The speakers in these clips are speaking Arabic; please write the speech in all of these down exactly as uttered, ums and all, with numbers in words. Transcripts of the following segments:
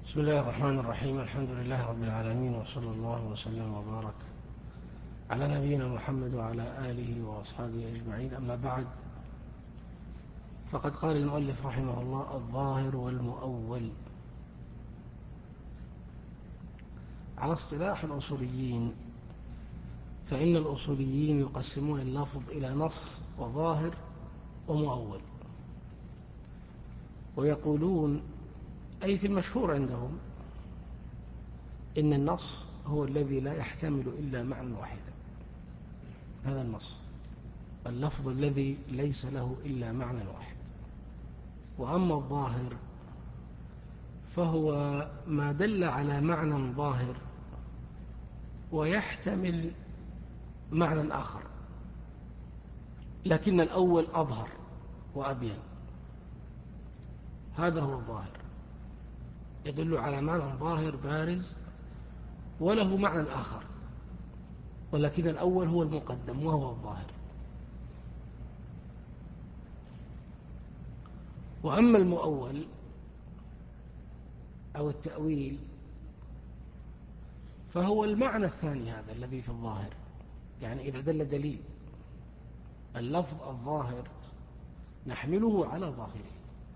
بسم الله الرحمن الرحيم. الحمد لله رب العالمين، وصلى الله وسلم وبارك على نبينا محمد وعلى آله وأصحابه أجمعين. أما بعد، فقد قال المؤلف رحمه الله: الظاهر والمؤول. على اصطلاح الأصوليين، فإن الأصوليين يقسمون اللفظ إلى نص وظاهر ومؤول، ويقولون، أي في المشهور عندهم، إن النص هو الذي لا يحتمل إلا معنى واحدا. هذا النص، اللفظ الذي ليس له إلا معنى واحد. وأما الظاهر فهو ما دل على معنى ظاهر ويحتمل معنى آخر، لكن الأول أظهر وأبين. هذا هو الظاهر، يدل على معنى ظاهر بارز وله معنى آخر، ولكن الأول هو المقدم وهو الظاهر. وأما المؤول أو التأويل فهو المعنى الثاني، هذا الذي في الظاهر. يعني إذا دل دليل، اللفظ الظاهر نحمله على ظاهره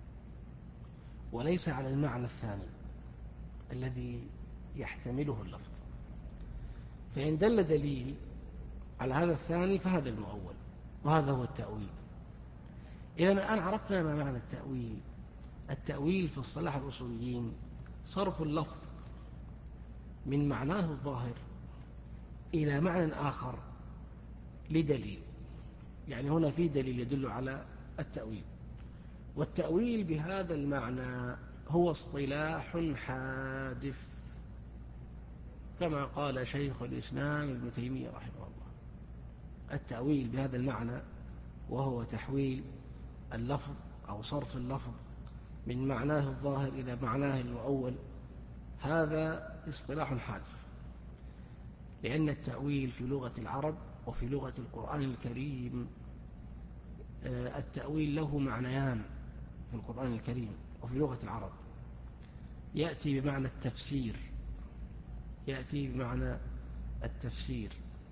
وليس على المعنى الثاني الذي يحتمله اللفظ. فإن دل دليل على هذا الثاني فهذا المؤول، وهذا هو التأويل. إذن الآن عرفنا ما معنى التأويل. التأويل في اصطلاح الأصوليين صرف اللفظ من معناه الظاهر إلى معنى آخر لدليل. يعني هنا في دليل يدل على التأويل، والتأويل بهذا المعنى هو اصطلاح حادث، كما قال شيخ الإسلام ابن تيمية رحمه الله. التأويل بهذا المعنى، وهو تحويل اللفظ أو صرف اللفظ من معناه الظاهر إلى معناه المؤول، هذا اصطلاح حادث. لأن التأويل في لغة العرب وفي لغة القرآن الكريم، التأويل له معنيان في القرآن الكريم وفي لغة العرب. يأتي بمعنى التفسير، يأتي بمعنى التفسير،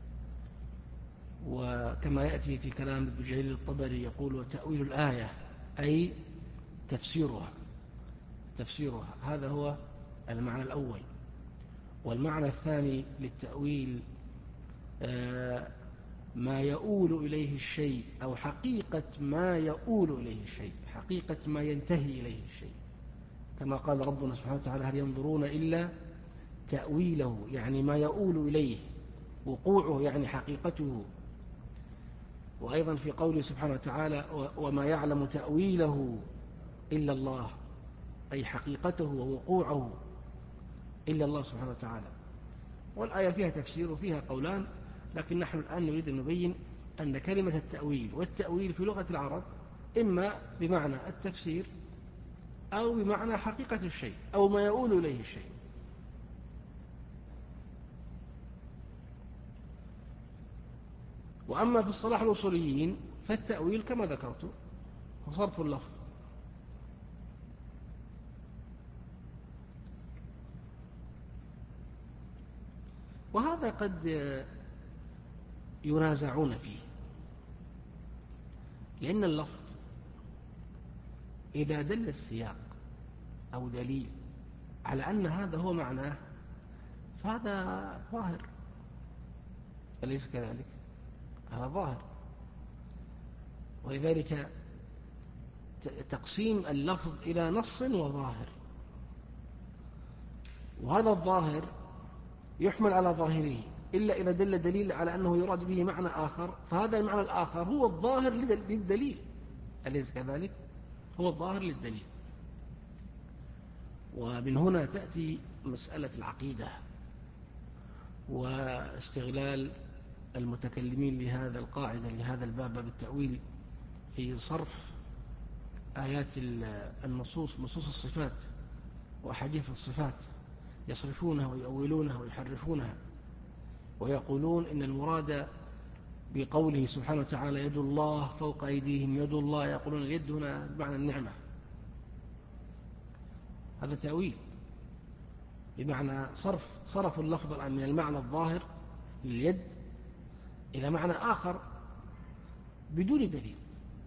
وكما يأتي في كلام ابن جرير الطبري يقول: وتأويل الآية، أي تفسيرها تفسيرها هذا هو المعنى الأول. والمعنى الثاني للتأويل ما يؤول إليه الشيء، أو حقيقة ما يؤول إليه الشيء، حقيقة ما ينتهي إليه الشيء، كما قال ربنا سبحانه وتعالى: هل ينظرون إلا تأويله، يعني ما يؤول إليه، وقوعه يعني حقيقته. وأيضا في قوله سبحانه وتعالى: وما يعلم تأويله إلا الله، أي حقيقته ووقوعه إلا الله سبحانه وتعالى. والآية فيها تفسير وفيها قولان، لكن نحن الآن نريد أن نبين أن كلمة التأويل والتأويل في لغة العرب إما بمعنى التفسير أو بمعنى حقيقة الشيء أو ما يؤول إليه الشيء. وأما في الصلاح الأصوليين فالتأويل كما ذكرت هو صرف اللفظ وهذا قد ينازعون فيه، لأن اللفظ إذا دل السياق أو دليل على أن هذا هو معناه فهذا ظاهر، أليس كذلك؟ هذا ظاهر. ولذلك تقسيم اللفظ إلى نص وظاهر، وهذا الظاهر يحمل على ظاهره إلا إذا دل دليل على أنه يراد به معنى آخر، فهذا المعنى الآخر هو الظاهر للدليل، أليس كذلك؟ هو الظاهر للدليل. ومن هنا تأتي مسألة العقيدة واستغلال المتكلمين لهذا القاعدة لهذا الباب، باب التأويل، في صرف آيات النصوص، نصوص الصفات وأحاديث الصفات، يصرفونها ويؤولونها ويحرفونها، ويقولون إن المراد بقوله سبحانه وتعالى: يد الله فوق أيديهم، يد الله، يقولون اليد هنا بمعنى النعمة. هذا تأويل، بمعنى صرف صرف اللفظ الآن من المعنى الظاهر لليد إلى معنى آخر بدون دليل.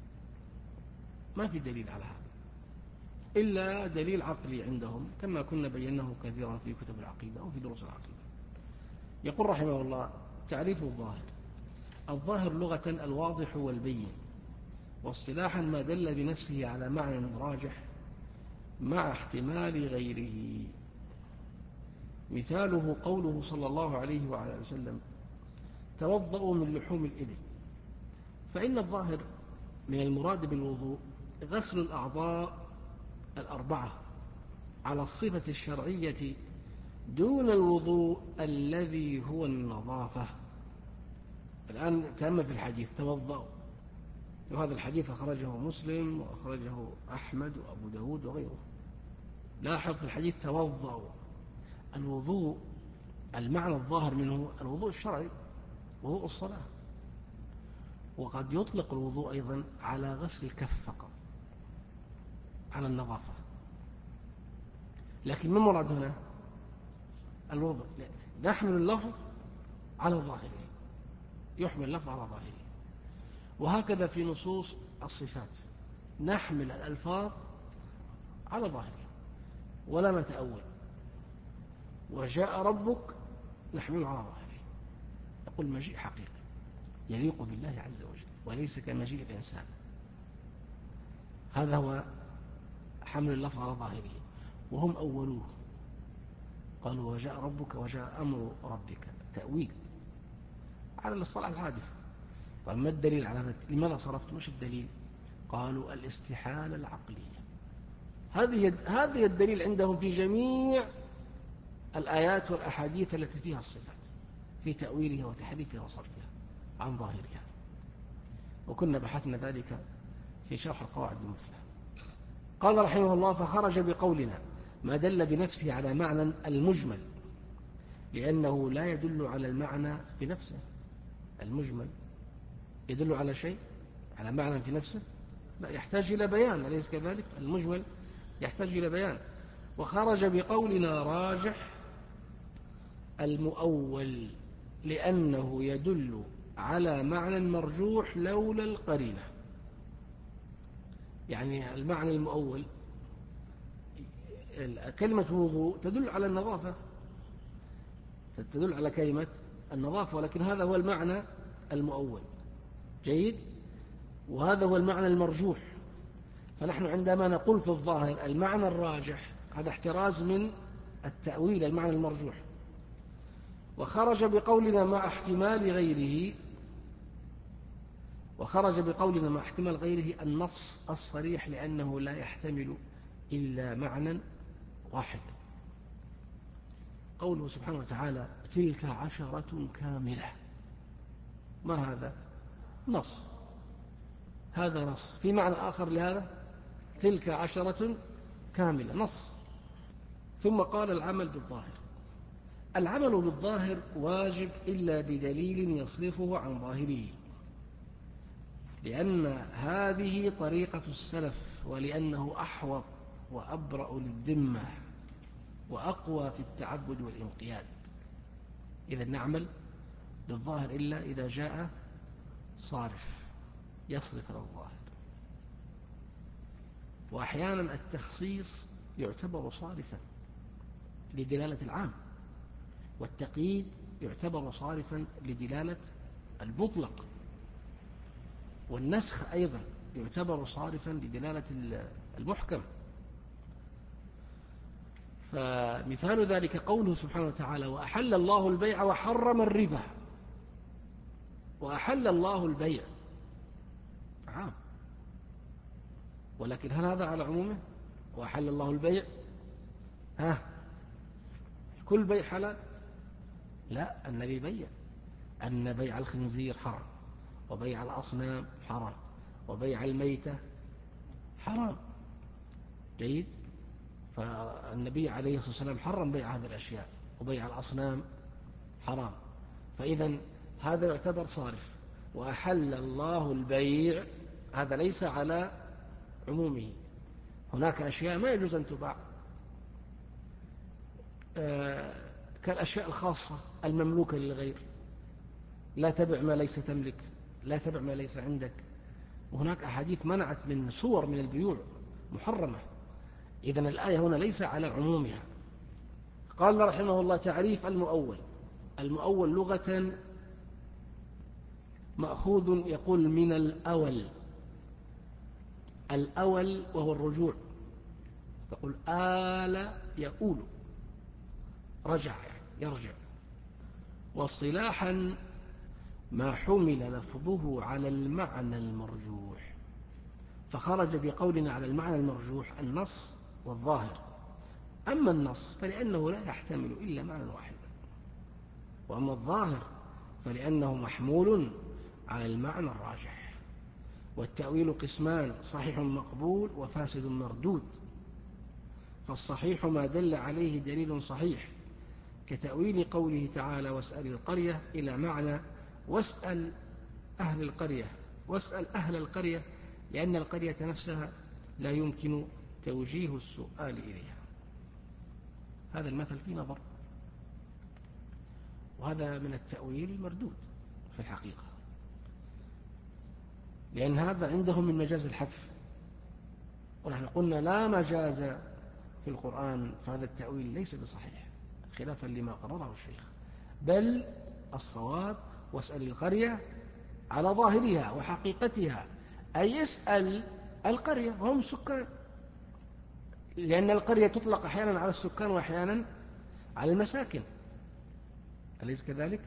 ما في دليل على هذا إلا دليل عقلي عندهم، كما كنا بيناه كثيرا في كتب العقيدة أو في دروس العقيدة. يقول رحمه الله: تعريف الظاهر: الظاهر لغة الواضح والبين، واصطلاحا ما دل بنفسه على معنى راجح مع احتمال غيره. مثاله قوله صلى الله عليه وعلى وسلم: توضؤوا من لحوم الإبل. فإن الظاهر من المراد بالوضوء غسل الأعضاء الأربعة على الصفة الشرعية دون الوضوء الذي هو النظافة. الآن تأمل في الحديث توضؤوا، وهذا الحديث أخرجه مسلم وأخرجه أحمد وأبو داود وغيره. لاحظ في الحديث توضؤوا، الوضوء المعنى الظاهر منه الوضوء الشرعي، وضوء الصلاة. وقد يطلق الوضوء أيضا على غسل الكف فقط، على النظافة. لكن ما مراد هنا؟ الوضوء. نحمل اللفظ على ظاهره، يحمل اللفظ على ظاهره. وهكذا في نصوص الصفات نحمل الألفاظ على ظاهرها ولا نتأول. وجاء ربك نحمله على ظاهره، يقول مجيء حقيقي يليق بالله عز وجل وليس كمجيء الإنسان. هذا هو حمل اللفظ على ظاهره. وهم أولوه، قالوا وجاء ربك وجاء أمر ربك، تأويل على الصلاة الحادث. فما الدليل على ذلك؟ لماذا صرفت؟ مش الدليل؟ قالوا الاستحالة العقلية. هذه هذه الدليل عندهم في جميع الآيات والأحاديث التي فيها الصفات، في تأويلها وتحريفها وصرفها عن ظاهرها. وكنا بحثنا ذلك في شرح القواعد المثلى. قال رحمه الله: فخرج بقولنا ما دل بنفسه على معنى المجمل، لأنه لا يدل على المعنى بنفسه. المجمل يدل على شيء، على معنى في نفسه، لا، يحتاج إلى بيان، أليس كذلك؟ المجمل يحتاج إلى بيان. وخرج بقولنا راجح المؤول، لأنه يدل على معنى مرجوح لولا القرينة. يعني المعنى المؤول، كلمة وضوء تدل على النظافة، تدل على كلمة النظافة، ولكن هذا هو المعنى المؤول. جيد؟ وهذا هو المعنى المرجوح. فنحن عندما نقول في الظاهر المعنى الراجح، هذا احتراز من التأويل المعنى المرجوح. وخرج بقولنا مع احتمال غيره، وخرج بقولنا مع احتمال غيره النص الصريح، لأنه لا يحتمل إلا معنى واحد. قوله سبحانه وتعالى: تلك عشرة كاملة، ما هذا؟ نص. هذا نص. في معنى آخر لهذا؟ تلك عشرة كاملة، نص. ثم قال: العمل بالظاهر. العمل بالظاهر واجب إلا بدليل يصرفه عن ظاهره، لأن هذه طريقة السلف، ولأنه أحوط وأبرأ للذمة وأقوى في التعبد والانقياد. إذا نعمل بالظاهر إلا إذا جاء صارف يصرف على الظاهر. وأحيانا التخصيص يعتبر صارفا لدلالة العام، والتقييد يعتبر صارفا لدلالة المطلق، والنسخ أيضا يعتبر صارفا لدلالة المحكم. فمثال ذلك قوله سبحانه وتعالى: وأحل الله البيع وحرم الربا. وأحل الله البيع عام، ولكن هل هذا على عمومه؟ وأحل الله البيع، ها كل بيع حلال؟ لا، النبي بيع أن بيع الخنزير حرام، وبيع الأصنام حرام، وبيع الميتة حرام. جيد؟ فالنبي عليه الصلاة والسلام حرم بيع هذه الأشياء، وبيع الأصنام حرام. فإذا هذا يعتبر صارف. وأحل الله البيع، هذا ليس على عمومه، هناك أشياء ما يجوز أن تباع، كالأشياء الخاصة المملوكة للغير، لا تبع ما ليس تملك، لا تبع ما ليس عندك. وهناك أحاديث منعت من صور من البيوع محرمة. إذن الآية هنا ليس على عمومها. قال رحمه الله: تعريف المؤول. المؤول لغة مأخوذ يقول من الأول. الأول وهو الرجوع، تقول آل يؤول، رجع يعني يرجع. واصطلاحا ما حمل لفظه على المعنى المرجوح، فخرج بقولنا على المعنى المرجوح النص والظاهر. أما النص فلأنه لا يحتمل إلا معنى واحدا، وأما الظاهر فلأنه محمول على المعنى الراجح. والتأويل قسمان: صحيح مقبول وفاسد مردود. فالصحيح ما دل عليه دليل صحيح، كتأويل قوله تعالى: واسأل القرية، إلى معنى واسأل أهل القرية. واسأل أهل القرية لأن القرية نفسها لا يمكن توجيه السؤال إليها. هذا المثل فيه نظر، وهذا من التأويل المردود في الحقيقة، لأن هذا عندهم من مجاز الحذف، ونحن قلنا لا مجاز في القرآن، فهذا التأويل ليس بصحيح خلافا لما قرره الشيخ. بل الصواب واسأل القرية على ظاهرها وحقيقتها، أي اسأل القرية وهم سكان، لأن القرية تطلق أحيانا على السكان وأحيانا على المساكن، أليس كذلك؟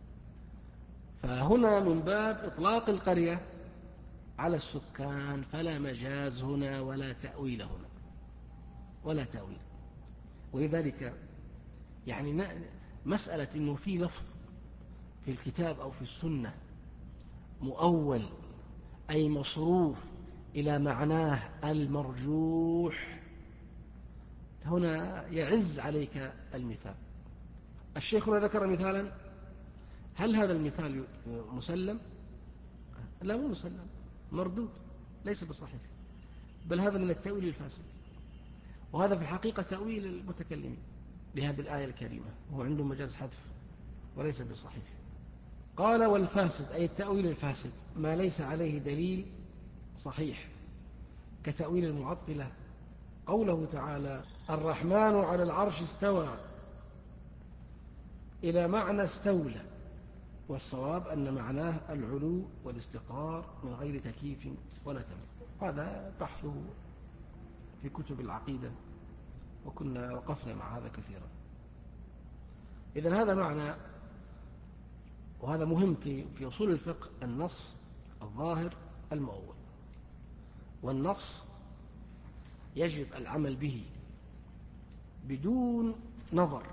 فهنا من باب إطلاق القرية على السكان، فلا مجاز هنا ولا تأويل هنا ولا تأويل. ولذلك يعني مسألة إنه في لفظ في الكتاب أو في السنة مؤول أي مصروف إلى معناه المرجوح، هنا يعز عليك المثال. الشيخ هنا ذكر مثالا، هل هذا المثال مسلم؟ لا، مو مسلم، مردود، ليس بصحيح، بل هذا من التأويل الفاسد. وهذا في الحقيقة تأويل المتكلمين لهذه الآية الكريمة، وهو عنده مجاز حذف وليس بصحيح. قال: والفاسد أي التأويل الفاسد ما ليس عليه دليل صحيح، كتأويل المعطلة. قوله تعالى: الرحمن على العرش استوى، إلى معنى استولى، والصواب أن معناه العلو والاستقرار من غير تكييف ولا تمثيل. هذا بحثه في كتب العقيدة، وكنا وقفنا مع هذا كثيرا. إذن هذا معنى، وهذا مهم في في أصول الفقه: النص الظاهر المؤول. والنص يجب العمل به بدون نظر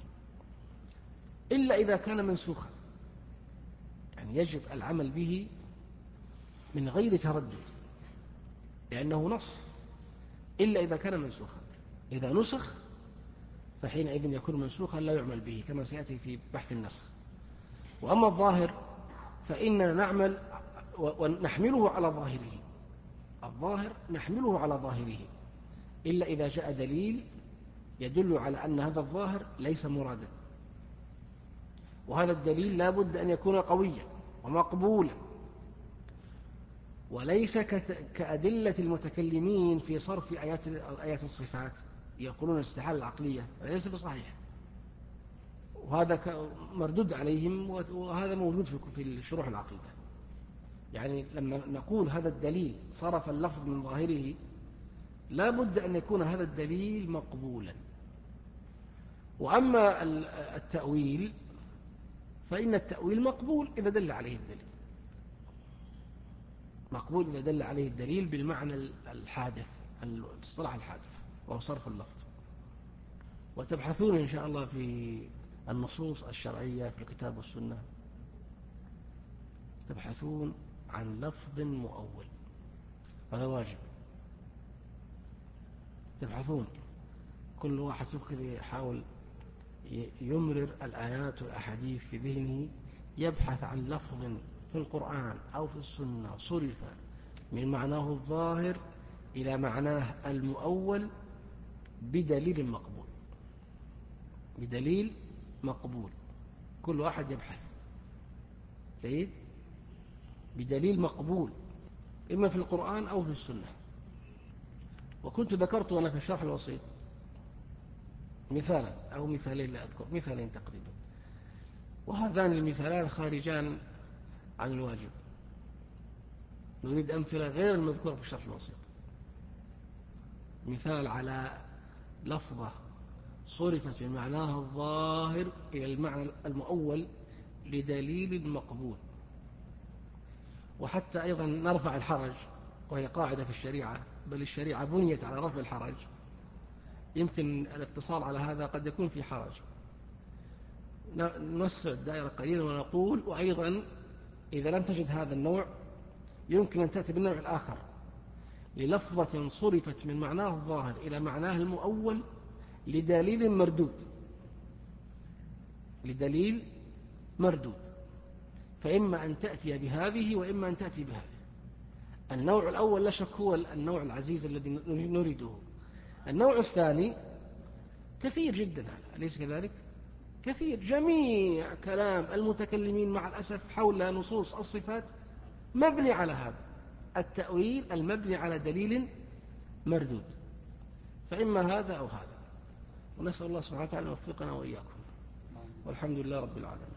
إلا إذا كان منسوخا، يعني يجب العمل به من غير تردد، لأنه نص، إلا إذا كان منسوخا. إذا نسخ فحينئذ يكون منسوخا لا يعمل به، كما سيأتي في بحث النسخ. وأما الظاهر فإننا نعمل ونحمله على ظاهره. الظاهر نحمله على ظاهره إلا إذا جاء دليل يدل على أن هذا الظاهر ليس مرادا، وهذا الدليل لا بد أن يكون قويا ومقبولا، وليس كأدلة المتكلمين في صرف آيات آيات الصفات، يقولون الاستحالة العقلية، ليس بصحيح، وهذا مردود عليهم، وهذا موجود في الشروح العقيدة. يعني لما نقول هذا الدليل صرف اللفظ من ظاهره، لا بد أن يكون هذا الدليل مقبولا. وأما التأويل فإن التأويل مقبول إذا دل عليه الدليل، مقبول إذا دل عليه الدليل بالمعنى الحادث، الاصطلاح الحادث، وهو صرف اللفظ. وتبحثون إن شاء الله في النصوص الشرعية في الكتاب والسنة، تبحثون عن لفظ مؤول، هذا واجب. تبحثون، كل واحد يحاول يمرر الآيات والأحاديث في ذهنه، يبحث عن لفظ في القرآن أو في السنة صرف من معناه الظاهر إلى معناه المؤول بدليل مقبول. بدليل مقبول، كل واحد يبحث جيد بدليل مقبول إما في القرآن أو في السنة. وكنت ذكرت أنا في الشرح الوسيط مثالا أو مثالين، لا أذكر، مثالين تقريبا، وهذان المثالان خارجان عن الواجب، نريد أمثلة غير المذكورة في الشرح الوسيط. مثال على لفظة صرفت من معناها الظاهر إلى المعنى المؤول لدليل مقبول، وحتى أيضا نرفع الحرج، وهي قاعدة في الشريعة، بل الشريعة بنيت على رفع الحرج، يمكن الاقتصار على هذا قد يكون في حرج، نوسع الدائرة قليلا ونقول وأيضا إذا لم تجد هذا النوع يمكن أن تأتي بالنوع الآخر للفظة صرفت من معناه الظاهر إلى معناه المؤول لدليل مردود، لدليل مردود، فإما أن تأتي بهذه وإما أن تأتي بهذه. النوع الأول لا شك هو النوع العزيز الذي نريده. النوع الثاني كثير جدا، أليس كذلك؟ كثير، جميع كلام المتكلمين مع الأسف حول نصوص الصفات مبني على هذا التأويل المبني على دليل مردود، فإما هذا أو هذا، ونسأل الله سبحانه وتعالى أن يوفقنا وإياكم، والحمد لله رب العالمين.